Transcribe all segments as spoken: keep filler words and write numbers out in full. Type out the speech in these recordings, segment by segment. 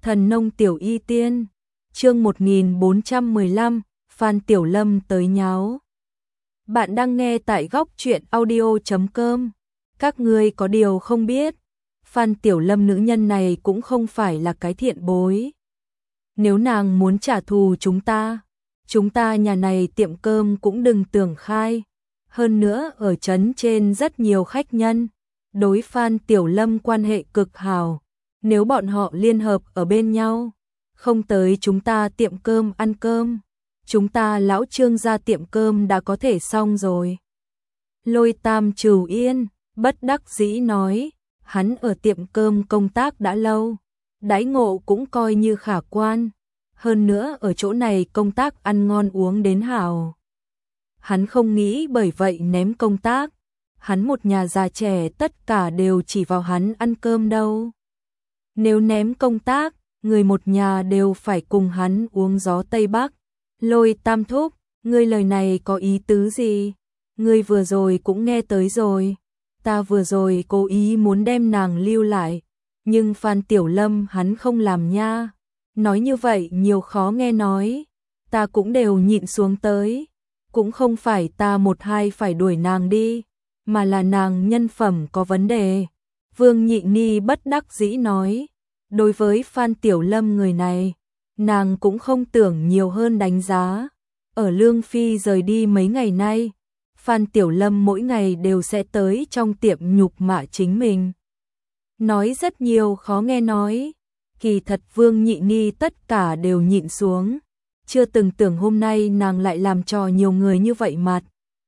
Thần nông tiểu y tiên, chương một nghìn bốn trăm mười lăm, Phan Tiểu Lâm tới nháo. Bạn đang nghe tại góc truyện audio chấm com. Các ngươi có điều không biết, Phan Tiểu Lâm nữ nhân này cũng không phải là cái thiện bối. Nếu nàng muốn trả thù chúng ta, chúng ta nhà này tiệm cơm cũng đừng tưởng khai. Hơn nữa ở trấn trên rất nhiều khách nhân, đối Phan Tiểu Lâm quan hệ cực hảo. Nếu bọn họ liên hợp ở bên nhau, không tới chúng ta tiệm cơm ăn cơm, chúng ta lão Trương ra tiệm cơm đã có thể xong rồi. Lôi Tam Trừ Yên bất đắc dĩ nói, hắn ở tiệm cơm công tác đã lâu, đãi ngộ cũng coi như khả quan, hơn nữa ở chỗ này công tác ăn ngon uống đến hảo. Hắn không nghĩ bởi vậy ném công tác, hắn một nhà già trẻ tất cả đều chỉ vào hắn ăn cơm đâu. Nếu ném công tác, người một nhà đều phải cùng hắn uống gió Tây Bắc. Lôi Tam thúc, ngươi lời này có ý tứ gì? Ngươi vừa rồi cũng nghe tới rồi. Ta vừa rồi cố ý muốn đem nàng lưu lại, nhưng Phan Tiểu Lâm hắn không làm nha. Nói như vậy nhiều khó nghe nói, ta cũng đều nhịn xuống tới. Cũng không phải ta một hai phải đuổi nàng đi, mà là nàng nhân phẩm có vấn đề. Vương Nhị Ni bất đắc dĩ nói, đối với Phan Tiểu Lâm người này, nàng cũng không tưởng nhiều hơn đánh giá. Ở Lương Phi rời đi mấy ngày nay, Phan Tiểu Lâm mỗi ngày đều sẽ tới trong tiệm nhục mạ chính mình. Nói rất nhiều khó nghe nói, kỳ thật Vương Nhị Ni tất cả đều nhịn xuống. Chưa từng tưởng hôm nay nàng lại làm trò nhiều người như vậy mặt.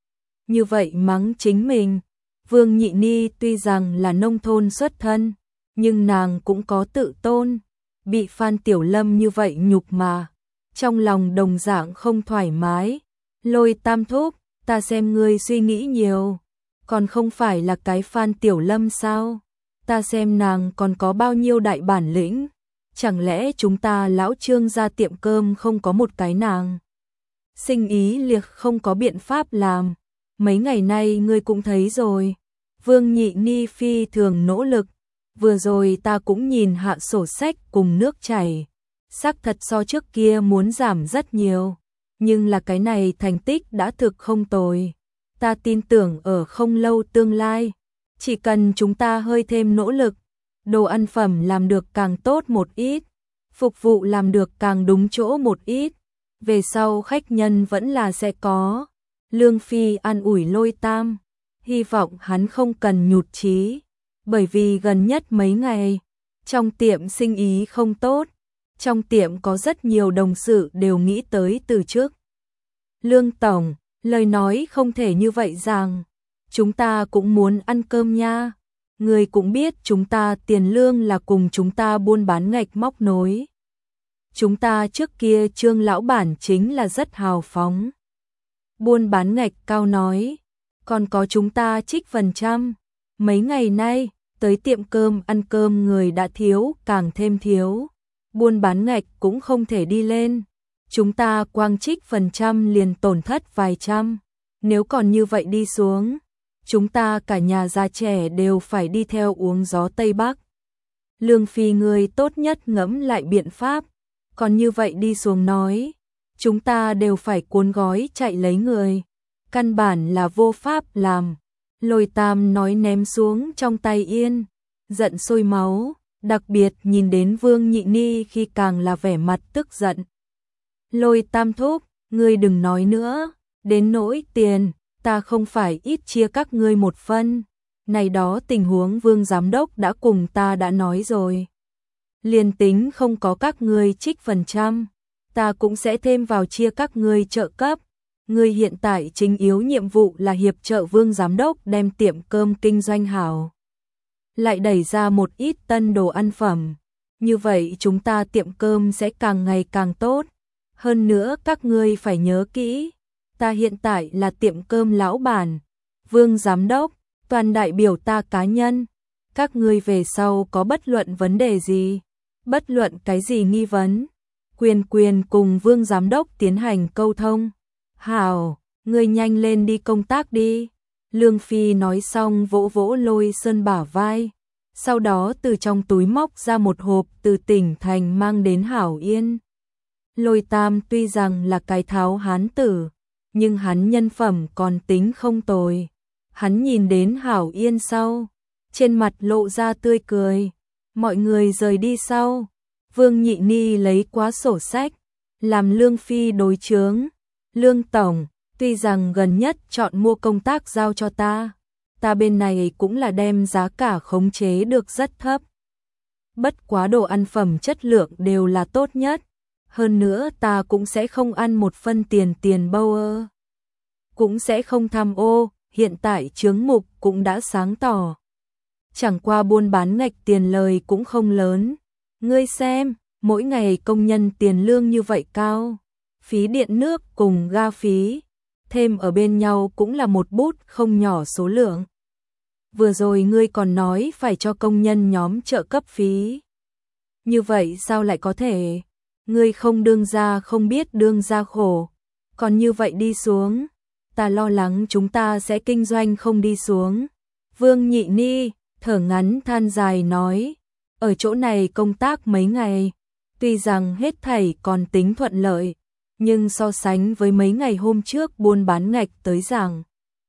Như vậy mắng chính mình. Vương Nhị Ni tuy rằng là nông thôn xuất thân, nhưng nàng cũng có tự tôn. Bị Phan Tiểu Lâm như vậy nhục mà, trong lòng đồng dạng không thoải mái. Lôi Tam thúc, ta xem ngươi suy nghĩ nhiều, còn không phải là cái Phan Tiểu Lâm sao? Ta xem nàng còn có bao nhiêu đại bản lĩnh. Chẳng lẽ chúng ta lão Trương ra tiệm cơm không có một cái nàng? Sinh ý liệt không có biện pháp làm. Mấy ngày nay ngươi cũng thấy rồi. Vương Nhị Ni phi thường nỗ lực. Vừa rồi ta cũng nhìn hạ sổ sách cùng nước chảy. Xác thật so trước kia muốn giảm rất nhiều. Nhưng là cái này thành tích đã thực không tồi. Ta tin tưởng ở không lâu tương lai, chỉ cần chúng ta hơi thêm nỗ lực, đồ ăn phẩm làm được càng tốt một ít, phục vụ làm được càng đúng chỗ một ít, về sau khách nhân vẫn là sẽ có. Lương Phi an ủi Lôi Tam, hy vọng hắn không cần nhụt chí, bởi vì gần nhất mấy ngày, trong tiệm sinh ý không tốt, trong tiệm có rất nhiều đồng sự đều nghĩ tới từ trước. Lương Tổng, lời nói không thể như vậy rằng, chúng ta cũng muốn ăn cơm nha. Người cũng biết chúng ta tiền lương là cùng chúng ta buôn bán ngạch móc nối. Chúng ta trước kia Trương lão bản chính là rất hào phóng. Buôn bán ngạch cao nói, còn có chúng ta trích phần trăm. Mấy ngày nay, tới tiệm cơm ăn cơm người đã thiếu, càng thêm thiếu. Buôn bán ngạch cũng không thể đi lên. Chúng ta quang trích phần trăm liền tổn thất vài trăm. Nếu còn như vậy đi xuống, chúng ta cả nhà già trẻ đều phải đi theo uống gió Tây Bắc. Lương Phi người tốt nhất ngẫm lại biện pháp, còn như vậy đi xuống nói, chúng ta đều phải cuốn gói chạy lấy người, căn bản là vô pháp làm. Lôi Tam nói ném xuống trong tay yên, giận sôi máu, đặc biệt nhìn đến Vương Nhị Ni khi càng là vẻ mặt tức giận. Lôi Tam thúc, ngươi đừng nói nữa, đến nỗi tiền, ta không phải ít chia các ngươi một phân. Này đó tình huống Vương Giám Đốc đã cùng ta đã nói rồi. Liền tính không có các ngươi trích phần trăm, ta cũng sẽ thêm vào chia các ngươi trợ cấp. Ngươi hiện tại chính yếu nhiệm vụ là hiệp trợ Vương Giám Đốc đem tiệm cơm kinh doanh hảo. Lại đẩy ra một ít tân đồ ăn phẩm. Như vậy chúng ta tiệm cơm sẽ càng ngày càng tốt. Hơn nữa các ngươi phải nhớ kỹ, ta hiện tại là tiệm cơm lão bản, Vương Giám Đốc, toàn đại biểu ta cá nhân. Các ngươi về sau có bất luận vấn đề gì, bất luận cái gì nghi vấn, quyền quyền cùng Vương Giám Đốc tiến hành câu thông. Hảo, ngươi nhanh lên đi công tác đi. Lương Phi nói xong vỗ vỗ Lôi Sơn bả vai. sau đó từ trong túi móc ra một hộp từ tỉnh thành mang đến Hảo Yên. Lôi Tam tuy rằng là cái tháo hán tử, nhưng hắn nhân phẩm còn tính không tồi. Hắn nhìn đến Hảo Yên sau, trên mặt lộ ra tươi cười. Mọi người rời đi sau, Vương Nhị Ni lấy quá sổ sách, làm Lương Phi đối chướng. Lương Tổng, tuy rằng gần nhất chọn mua công tác giao cho ta, ta bên này cũng là đem giá cả khống chế được rất thấp. Bất quá đồ ăn phẩm chất lượng đều là tốt nhất. Hơn nữa ta cũng sẽ không ăn một phân tiền tiền bâu ơ. Cũng sẽ không tham ô, hiện tại chướng mục cũng đã sáng tỏ. Chẳng qua buôn bán ngạch tiền lời cũng không lớn. Ngươi xem, mỗi ngày công nhân tiền lương như vậy cao. Phí điện nước cùng ga phí, thêm ở bên nhau cũng là một bút không nhỏ số lượng. Vừa rồi ngươi còn nói phải cho công nhân nhóm trợ cấp phí. Như vậy sao lại có thể? Ngươi không đương ra không biết đương ra khổ. Còn như vậy đi xuống, ta lo lắng chúng ta sẽ kinh doanh không đi xuống. Vương Nhị Ni thở ngắn than dài nói, ở chỗ này công tác mấy ngày, tuy rằng hết thảy còn tính thuận lợi, nhưng so sánh với mấy ngày hôm trước buôn bán ngạch tới rằng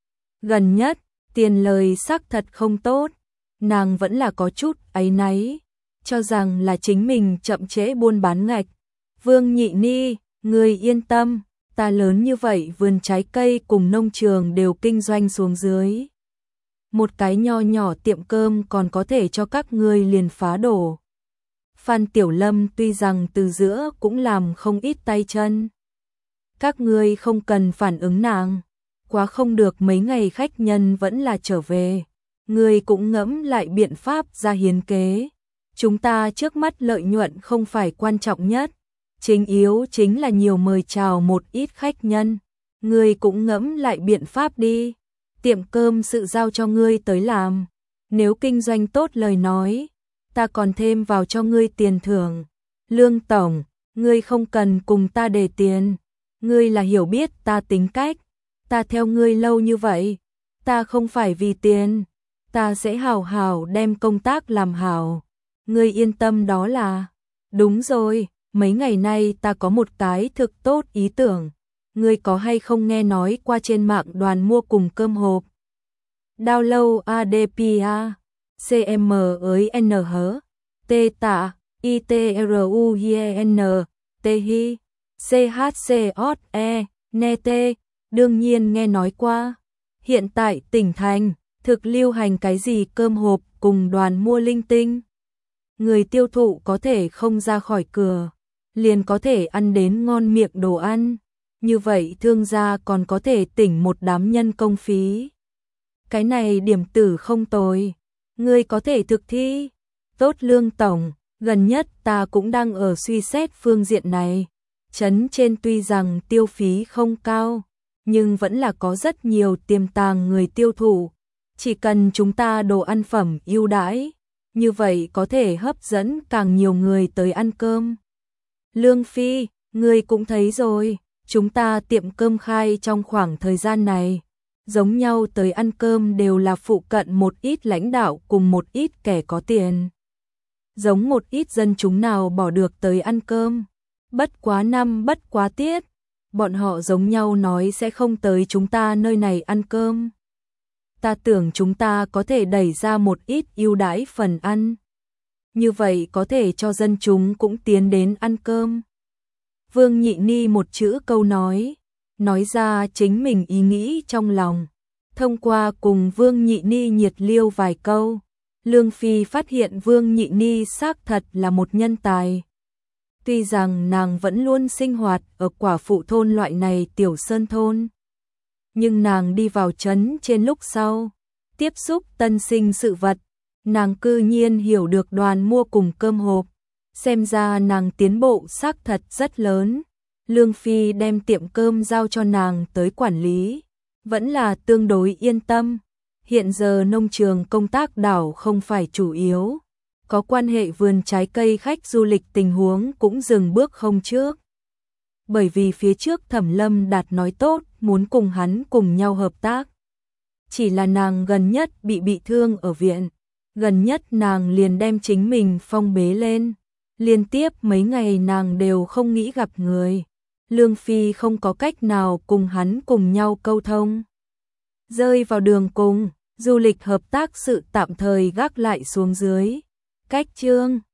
gần nhất, tiền lời xác thật không tốt, nàng vẫn là có chút áy náy, cho rằng là chính mình chậm trễ buôn bán ngạch. Vương Nhị Ni, người yên tâm, ta lớn như vậy vườn trái cây cùng nông trường đều kinh doanh xuống dưới. Một cái nho nhỏ tiệm cơm còn có thể cho các ngươi liền phá đổ. Phan Tiểu Lâm tuy rằng từ giữa cũng làm không ít tay chân. Các ngươi không cần phản ứng nàng, quá không được mấy ngày khách nhân vẫn là trở về. Ngươi cũng ngẫm lại biện pháp ra hiến kế. Chúng ta trước mắt lợi nhuận không phải quan trọng nhất. Chính yếu chính là nhiều mời chào một ít khách nhân. Ngươi cũng ngẫm lại biện pháp đi. Tiệm cơm sự giao cho ngươi tới làm. Nếu kinh doanh tốt lời nói, ta còn thêm vào cho ngươi tiền thưởng. Lương Tổng, ngươi không cần cùng ta đề tiền. Ngươi là hiểu biết ta tính cách. Ta theo ngươi lâu như vậy. Ta không phải vì tiền. Ta sẽ hào hào đem công tác làm hảo. Ngươi yên tâm đó là. Đúng rồi, mấy ngày nay ta có một cái thực tốt ý tưởng. Ngươi có hay không nghe nói qua trên mạng đoàn mua cùng cơm hộp? Download a đê pê a, xê em ới en hớ, T tạ, I T R U I N, T hi, C H C O E, N T, đương nhiên nghe nói qua. Hiện tại tỉnh thành, thực lưu hành cái gì cơm hộp cùng đoàn mua linh tinh. Người tiêu thụ có thể không ra khỏi cửa, liền có thể ăn đến ngon miệng đồ ăn. Như vậy thương gia còn có thể tỉnh một đám nhân công phí. Cái này điểm tử không tồi. Ngươi có thể thực thi. Tốt Lương Tổng, gần nhất ta cũng đang ở suy xét phương diện này. Trấn trên tuy rằng tiêu phí không cao, nhưng vẫn là có rất nhiều tiềm tàng người tiêu thụ. Chỉ cần chúng ta đồ ăn phẩm ưu đãi, như vậy có thể hấp dẫn càng nhiều người tới ăn cơm. Lương Phi, ngươi cũng thấy rồi. Chúng ta tiệm cơm khai trong khoảng thời gian này, giống nhau tới ăn cơm đều là phụ cận một ít lãnh đạo cùng một ít kẻ có tiền. Giống một ít dân chúng nào bỏ được tới ăn cơm. Bất quá năm bất quá tiết, bọn họ giống nhau nói sẽ không tới chúng ta nơi này ăn cơm. Ta tưởng chúng ta có thể đẩy ra một ít ưu đãi phần ăn. Như vậy có thể cho dân chúng cũng tiến đến ăn cơm. Vương Nhị Ni một chữ câu nói, nói ra chính mình ý nghĩ trong lòng. Thông qua cùng Vương Nhị Ni nhiệt liêu vài câu, Lương Phi phát hiện Vương Nhị Ni xác thật là một nhân tài. Tuy rằng nàng vẫn luôn sinh hoạt ở quả phụ thôn loại này tiểu sơn thôn, nhưng nàng đi vào trấn trên lúc sau, tiếp xúc tân sinh sự vật, nàng cư nhiên hiểu được đoàn mua cùng cơm hộp. Xem ra nàng tiến bộ xác thật rất lớn. Lương Phi đem tiệm cơm giao cho nàng tới quản lý, vẫn là tương đối yên tâm. Hiện giờ nông trường công tác đảo không phải chủ yếu, có quan hệ vườn trái cây khách du lịch tình huống cũng dừng bước không trước. Bởi vì phía trước Thẩm Lâm Đạt nói tốt muốn cùng hắn cùng nhau hợp tác. Chỉ là nàng gần nhất bị bị thương ở viện, Gần nhất nàng liền đem chính mình phong bế lên. Liên tiếp mấy ngày nàng đều không nghĩ gặp người. Lương Phi không có cách nào cùng hắn cùng nhau câu thông. Rơi vào đường cùng, du lịch hợp tác sự tạm thời gác lại xuống dưới. Cách chương